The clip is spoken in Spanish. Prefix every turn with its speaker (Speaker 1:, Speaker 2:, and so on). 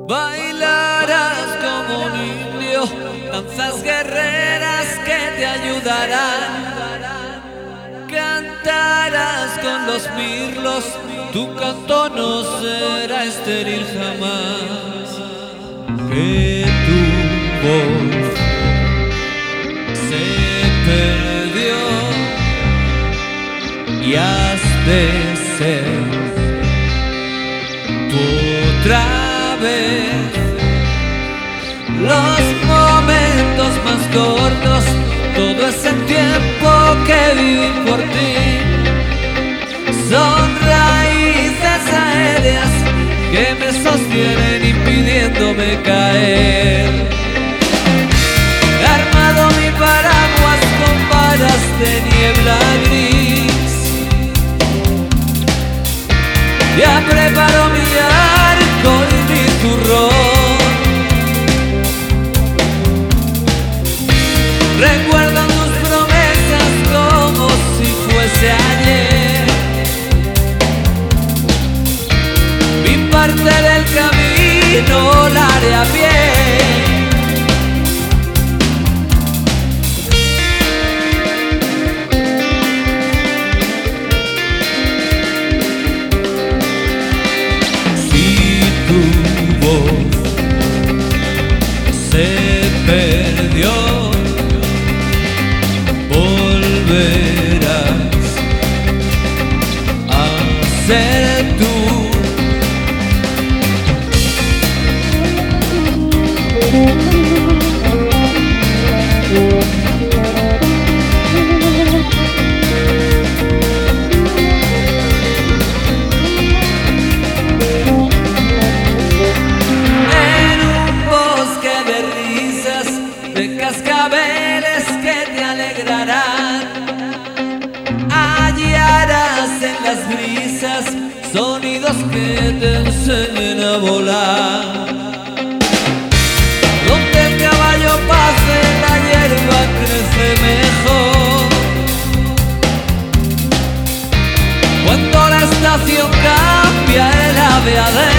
Speaker 1: Bailarás como un indio, danzas guerreras que te ayudarán. Cantarás con los mirlos, tu canto no será estéril jamás. Que tu voz se perdió y has de ser tú otra vez. Los momentos más cortos, todo ese tiempo que viví por ti, son raíces aéreas que me sostienen impidiéndome caer. He armado mi paraguas con varas de niebla gris, ya preparo mi arco y mi turrón. Recuerdo tus promesas como si fuese ayer. Mi parte del camino la haré a pie. Si tu voz se perdió, volverás a ser tú. En un bosque de risas, de cascabeles que te alegrarán, hallarás en las brisas sonidos que te enseñen a volar. Donde el caballo pase, la hierba crece mejor. Cuando la estación cambia, el ave adentro